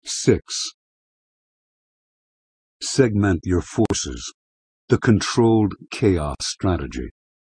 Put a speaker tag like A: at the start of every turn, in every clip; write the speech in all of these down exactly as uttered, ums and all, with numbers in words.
A: six. Segment your forces. The controlled chaos strategy.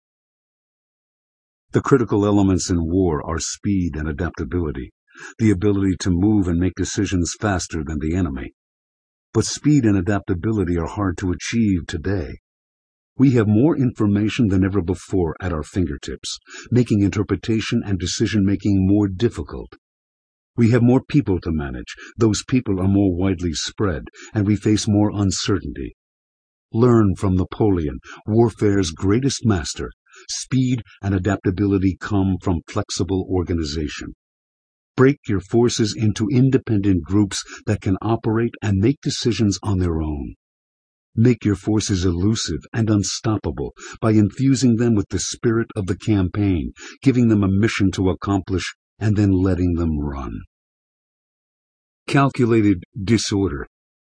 A: The critical elements in war are speed and adaptability, the ability to move and make decisions faster than the enemy. But speed and adaptability are hard to achieve today. We have more information than ever before at our fingertips, making interpretation and decision-making more difficult. We have more people to manage, those people are more widely spread, and we face more uncertainty. Learn from Napoleon, warfare's greatest master. Speed and adaptability come from flexible organization. Break your forces into independent groups that can operate and make decisions on their own. Make your forces elusive and unstoppable by infusing them with the spirit of the campaign, giving them a mission to accomplish, and then letting them run. Calculated disorder.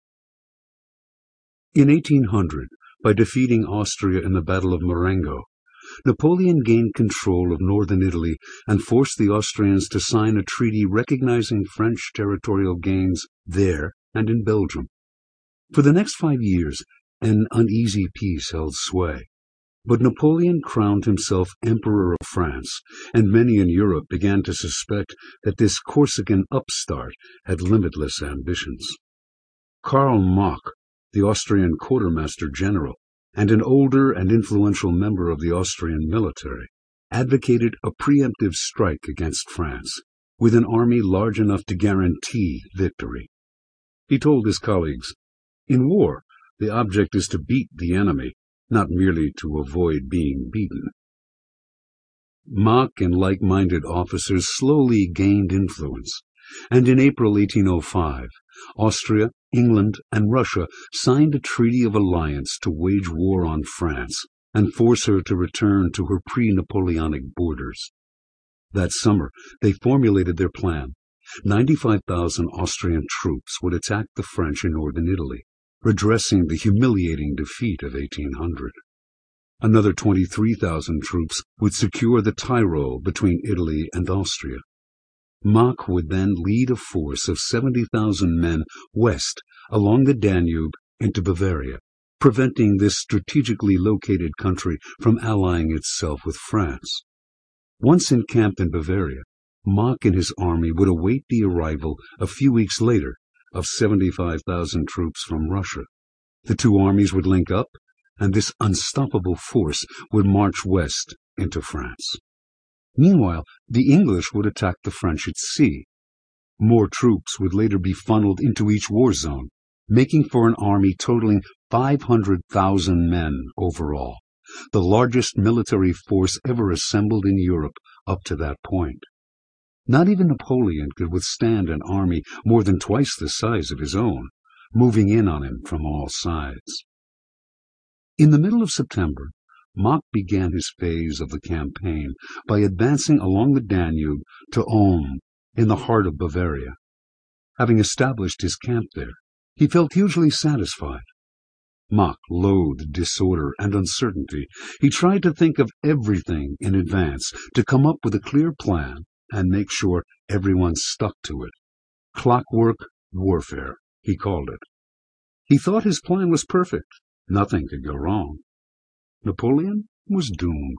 A: In eighteen hundred, by defeating Austria in the Battle of Marengo, Napoleon gained control of northern Italy and forced the Austrians to sign a treaty recognizing French territorial gains there and in Belgium. For the next five years, an uneasy peace held sway. But Napoleon crowned himself Emperor of France, and many in Europe began to suspect that this Corsican upstart had limitless ambitions. Karl Mach, the Austrian quartermaster general, and an older and influential member of the Austrian military, advocated a preemptive strike against France, with an army large enough to guarantee victory. He told his colleagues, "In war, the object is to beat the enemy, not merely to avoid being beaten." Mach and like-minded officers slowly gained influence, and in April eighteen oh five, Austria, England, and Russia signed a treaty of alliance to wage war on France and force her to return to her pre-Napoleonic borders. That summer, they formulated their plan. ninety-five thousand Austrian troops would attack the French in northern Italy, redressing the humiliating defeat of eighteen hundred. Another twenty-three thousand troops would secure the Tyrol between Italy and Austria. Mach would then lead a force of seventy thousand men west along the Danube into Bavaria, preventing this strategically located country from allying itself with France. Once encamped in Bavaria, Mach and his army would await the arrival a few weeks later of seventy-five thousand troops from Russia. The two armies would link up, and this unstoppable force would march west into France. Meanwhile, the English would attack the French at sea. More troops would later be funneled into each war zone, making for an army totaling five hundred thousand men overall, the largest military force ever assembled in Europe up to that point. Not even Napoleon could withstand an army more than twice the size of his own, moving in on him from all sides. In the middle of September, Mach began his phase of the campaign by advancing along the Danube to Ulm, in the heart of Bavaria. Having established his camp there, he felt hugely satisfied. Mach loathed disorder and uncertainty. He tried to think of everything in advance, to come up with a clear plan and make sure everyone stuck to it. Clockwork warfare, he called it. He thought his plan was perfect. Nothing could go wrong. Napoleon was doomed.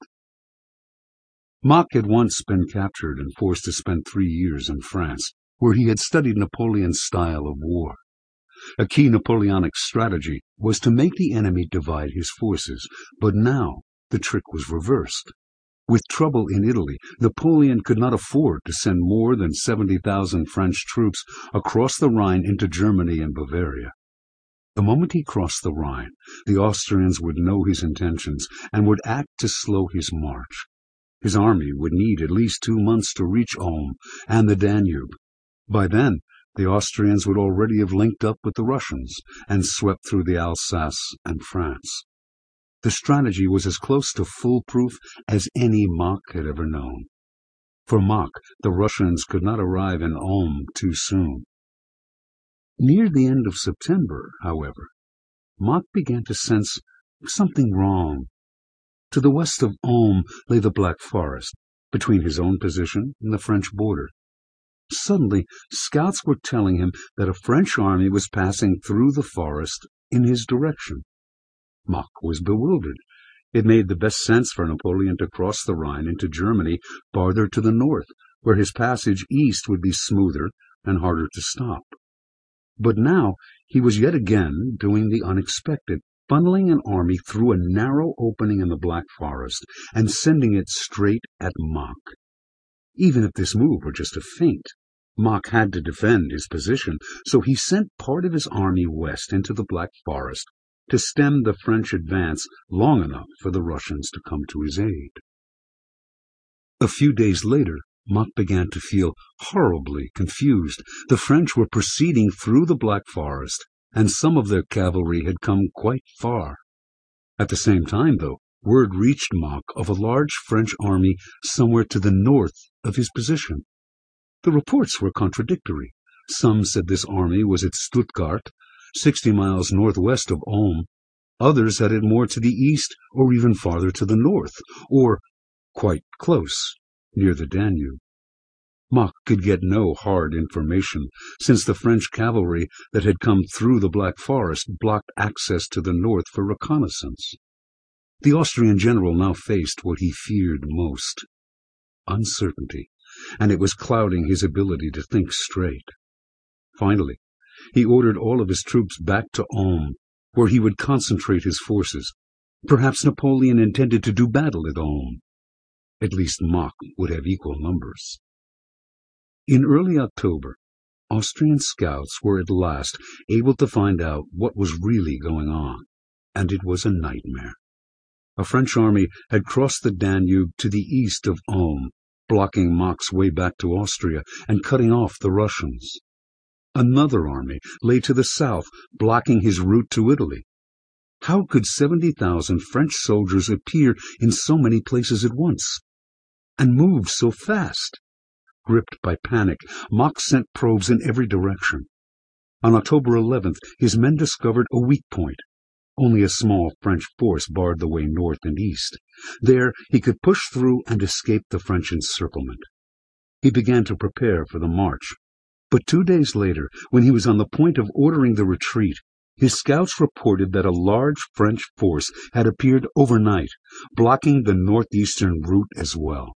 A: Mach had once been captured and forced to spend three years in France, where he had studied Napoleon's style of war. A key Napoleonic strategy was to make the enemy divide his forces, but now the trick was reversed. With trouble in Italy, Napoleon could not afford to send more than seventy thousand French troops across the Rhine into Germany and Bavaria. The moment he crossed the Rhine, the Austrians would know his intentions and would act to slow his march. His army would need at least two months to reach Ulm and the Danube. By then, the Austrians would already have linked up with the Russians and swept through the Alsace and France. The strategy was as close to foolproof as any Mach had ever known. For Mach, the Russians could not arrive in Ulm too soon. Near the end of September, however, Mach began to sense something wrong. To the west of Ulm lay the Black Forest, between his own position and the French border. Suddenly, scouts were telling him that a French army was passing through the forest in his direction. Mack was bewildered. It made the best sense for Napoleon to cross the Rhine into Germany farther to the north, where his passage east would be smoother and harder to stop. But now he was yet again doing the unexpected, funneling an army through a narrow opening in the Black Forest and sending it straight at Mack. Even if this move were just a feint, Mack had to defend his position, so he sent part of his army west into the Black Forest to stem the French advance long enough for the Russians to come to his aid. A few days later, Mack began to feel horribly confused. The French were proceeding through the Black Forest, and some of their cavalry had come quite far. At the same time, though, word reached Mack of a large French army somewhere to the north of his position. The reports were contradictory. Some said this army was at Stuttgart, sixty miles northwest of Ulm. Others had it more to the east, or even farther to the north, or quite close, near the Danube. Mack could get no hard information, since the French cavalry that had come through the Black Forest blocked access to the north for reconnaissance. The Austrian general now faced what he feared most: uncertainty, and it was clouding his ability to think straight. Finally, he ordered all of his troops back to Ulm, where he would concentrate his forces. Perhaps Napoleon intended to do battle at Ulm. At least Mack would have equal numbers. In early October, Austrian scouts were at last able to find out what was really going on, and it was a nightmare. A French army had crossed the Danube to the east of Ulm, blocking Mack's way back to Austria and cutting off the Russians. Another army lay to the south, blocking his route to Italy. How could seventy thousand French soldiers appear in so many places at once, and move so fast? Gripped by panic, Mack sent probes in every direction. On October eleventh, his men discovered a weak point. Only a small French force barred the way north and east. There he could push through and escape the French encirclement. He began to prepare for the march. But two days later, when he was on the point of ordering the retreat, his scouts reported that a large French force had appeared overnight, blocking the northeastern route as well.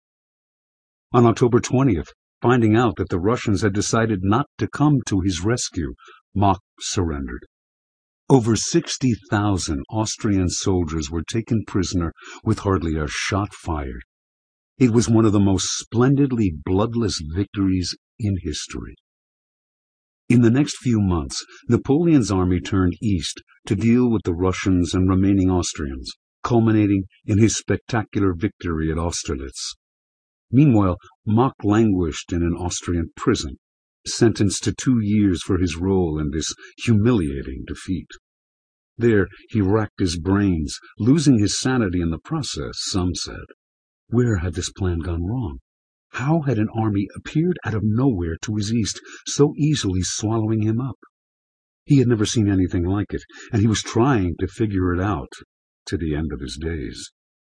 A: On October twentieth, finding out that the Russians had decided not to come to his rescue, Mack surrendered. Over sixty thousand Austrian soldiers were taken prisoner with hardly a shot fired. It was one of the most splendidly bloodless victories in history. In the next few months, Napoleon's army turned east to deal with the Russians and remaining Austrians, culminating in his spectacular victory at Austerlitz. Meanwhile, Mack languished in an Austrian prison, sentenced to two years for his role in this humiliating defeat. There he racked his brains, losing his sanity in the process, some said. Where had this plan gone wrong? How had an army appeared out of nowhere to his east, so easily swallowing him up? He had never seen anything like it, and he was trying to figure it out to the end of his days.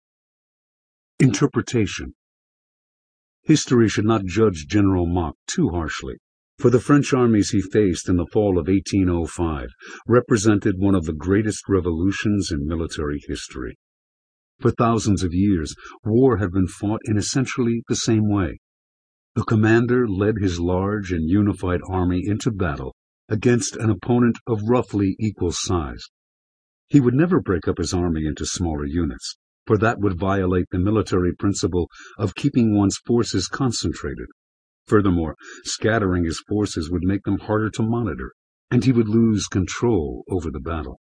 A: Interpretation. History should not judge General Mack too harshly, for the French armies he faced in the fall of eighteen oh five represented one of the greatest revolutions in military history. For thousands of years, war had been fought in essentially the same way. The commander led his large and unified army into battle against an opponent of roughly equal size. He would never break up his army into smaller units, for that would violate the military principle of keeping one's forces concentrated. Furthermore, scattering his forces would make them harder to monitor, and he would lose control over the battle.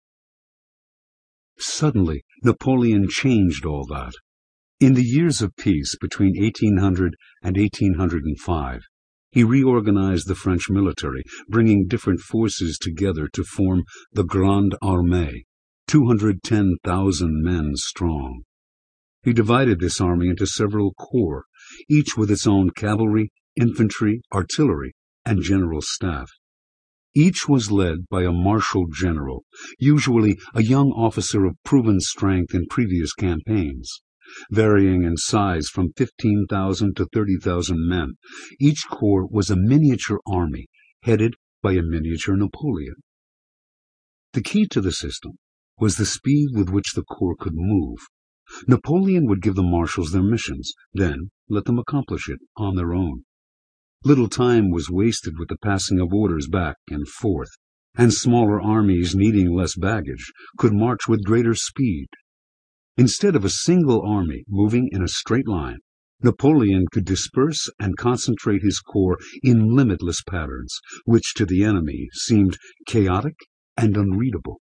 A: Suddenly, Napoleon changed all that. In the years of peace between eighteen hundred and eighteen oh five, he reorganized the French military, bringing different forces together to form the Grande Armée, two hundred ten thousand men strong. He divided this army into several corps, each with its own cavalry, infantry, artillery, and general staff. Each was led by a marshal general, usually a young officer of proven strength in previous campaigns. varying in size from fifteen thousand to thirty thousand men. Each corps was a miniature army, headed by a miniature Napoleon. The key to the system was the speed with which the corps could move. Napoleon would give the marshals their missions, then let them accomplish it on their own. Little time was wasted with the passing of orders back and forth, and smaller armies needing less baggage could march with greater speed. Instead of a single army moving in a straight line, Napoleon could disperse and concentrate his corps in limitless patterns, which to the enemy seemed chaotic and unreadable.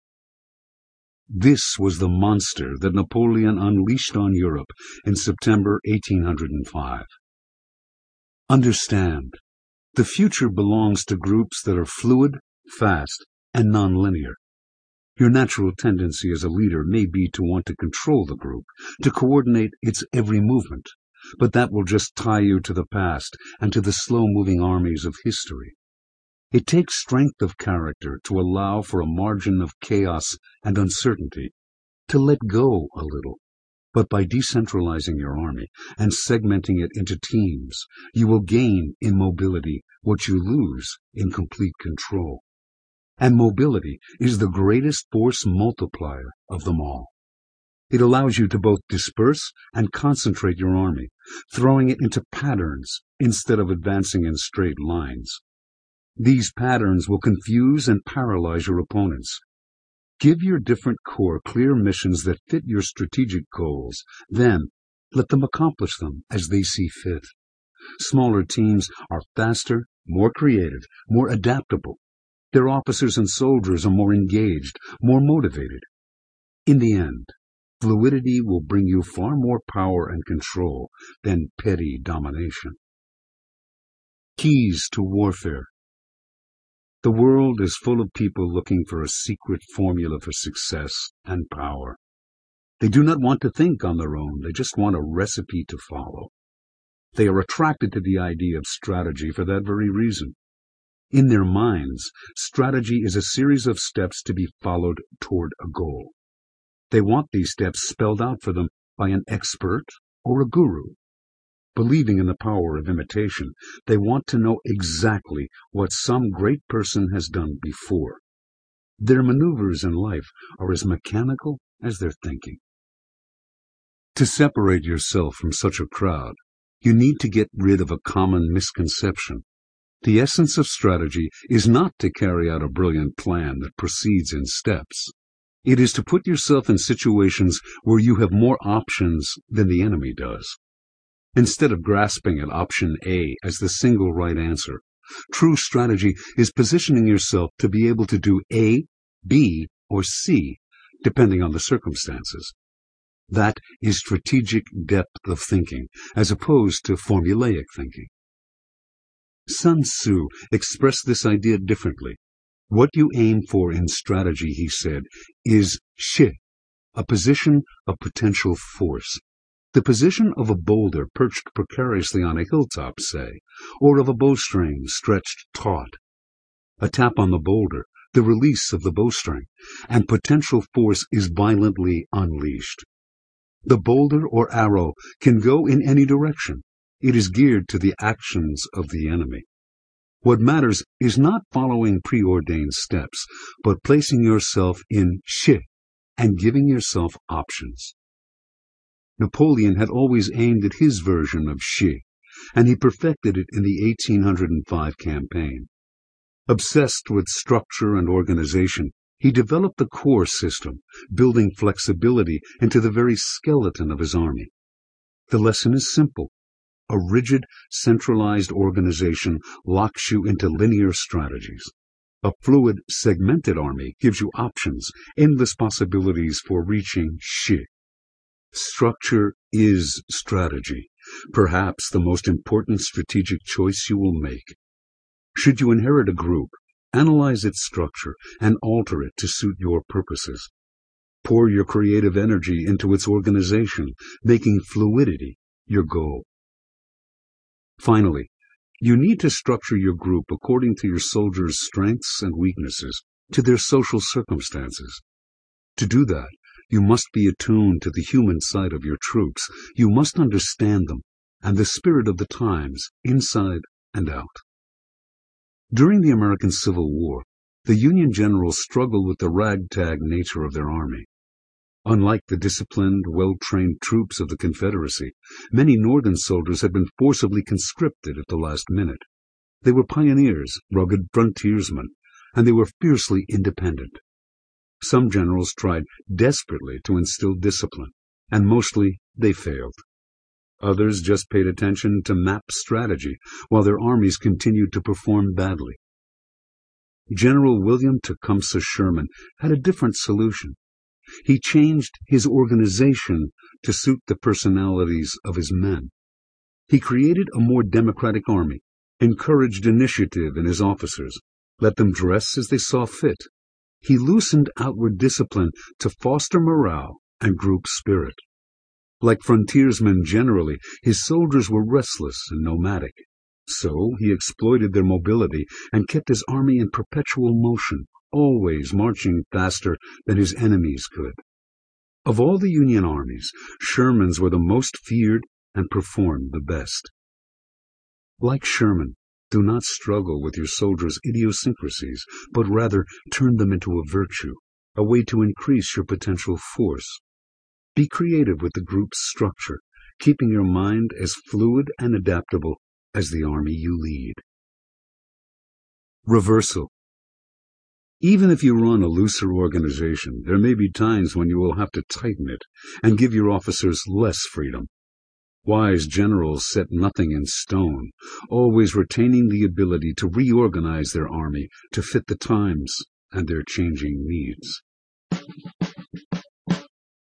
A: This was the monster that Napoleon unleashed on Europe in September eighteen hundred five. Understand, the future belongs to groups that are fluid, fast, and nonlinear. Your natural tendency as a leader may be to want to control the group, to coordinate its every movement, but that will just tie you to the past and to the slow-moving armies of history. It takes strength of character to allow for a margin of chaos and uncertainty, to let go a little. But by decentralizing your army and segmenting it into teams, you will gain in mobility what you lose in complete control. And mobility is the greatest force multiplier of them all. It allows you to both disperse and concentrate your army, throwing it into patterns instead of advancing in straight lines. These patterns will confuse and paralyze your opponents. Give your different corps clear missions that fit your strategic goals, then let them accomplish them as they see fit. Smaller teams are faster, more creative, more adaptable. Their officers and soldiers are more engaged, more motivated. In the end, fluidity will bring you far more power and control than petty domination. Keys to warfare. The world is full of people looking for a secret formula for success and power. They do not want to think on their own, they just want a recipe to follow. They are attracted to the idea of strategy for that very reason. In their minds, strategy is a series of steps to be followed toward a goal. They want these steps spelled out for them by an expert or a guru. Believing in the power of imitation, they want to know exactly what some great person has done before. Their maneuvers in life are as mechanical as their thinking. To separate yourself from such a crowd, you need to get rid of a common misconception. The essence of strategy is not to carry out a brilliant plan that proceeds in steps. It is to put yourself in situations where you have more options than the enemy does. Instead of grasping at option A as the single right answer, true strategy is positioning yourself to be able to do A, B, or C, depending on the circumstances. That is strategic depth of thinking, as opposed to formulaic thinking. Sun Tzu expressed this idea differently. What you aim for in strategy, he said, is shi, a position of potential force. The position of a boulder perched precariously on a hilltop, say, or of a bowstring stretched taut. A tap on the boulder, the release of the bowstring, and potential force is violently unleashed. The boulder or arrow can go in any direction. It is geared to the actions of the enemy. What matters is not following preordained steps, but placing yourself in shi and giving yourself options. Napoleon had always aimed at his version of shi, and he perfected it in the eighteen hundred five campaign. Obsessed with structure and organization, he developed the corps system, building flexibility into the very skeleton of his army. The lesson is simple. A rigid, centralized organization locks you into linear strategies. A fluid, segmented army gives you options, endless possibilities for reaching shi. Structure is strategy, perhaps the most important strategic choice you will make. Should you inherit a group, analyze its structure and alter it to suit your purposes. Pour your creative energy into its organization, making fluidity your goal. Finally, you need to structure your group according to your soldiers' strengths and weaknesses, to their social circumstances. To do that, You must be attuned to the human side of your troops. You must understand them and the spirit of the times, inside and out. During the American Civil War, the Union generals struggled with the ragtag nature of their army. Unlike the disciplined, well-trained troops of the Confederacy, many Northern soldiers had been forcibly conscripted at the last minute. They were pioneers, rugged frontiersmen, and they were fiercely independent. Some generals tried desperately to instill discipline, and mostly they failed. Others just paid attention to map strategy, while their armies continued to perform badly. General William Tecumseh Sherman had a different solution. He changed his organization to suit the personalities of his men. He created a more democratic army, encouraged initiative in his officers, let them dress as they saw fit. He loosened outward discipline to foster morale and group spirit. Like frontiersmen generally, his soldiers were restless and nomadic. So he exploited their mobility and kept his army in perpetual motion, always marching faster than his enemies could. Of all the Union armies, Sherman's were the most feared and performed the best. Like Sherman, do not struggle with your soldiers' idiosyncrasies, but rather turn them into a virtue, a way to increase your potential force. Be creative with the group's structure, keeping your mind as fluid and adaptable as the army you lead. Reversal. Even if you run a looser organization, there may be times when you will have to tighten it and give your officers less freedom. Wise generals set nothing in stone, always retaining the ability to reorganize their army to fit the times and their changing needs.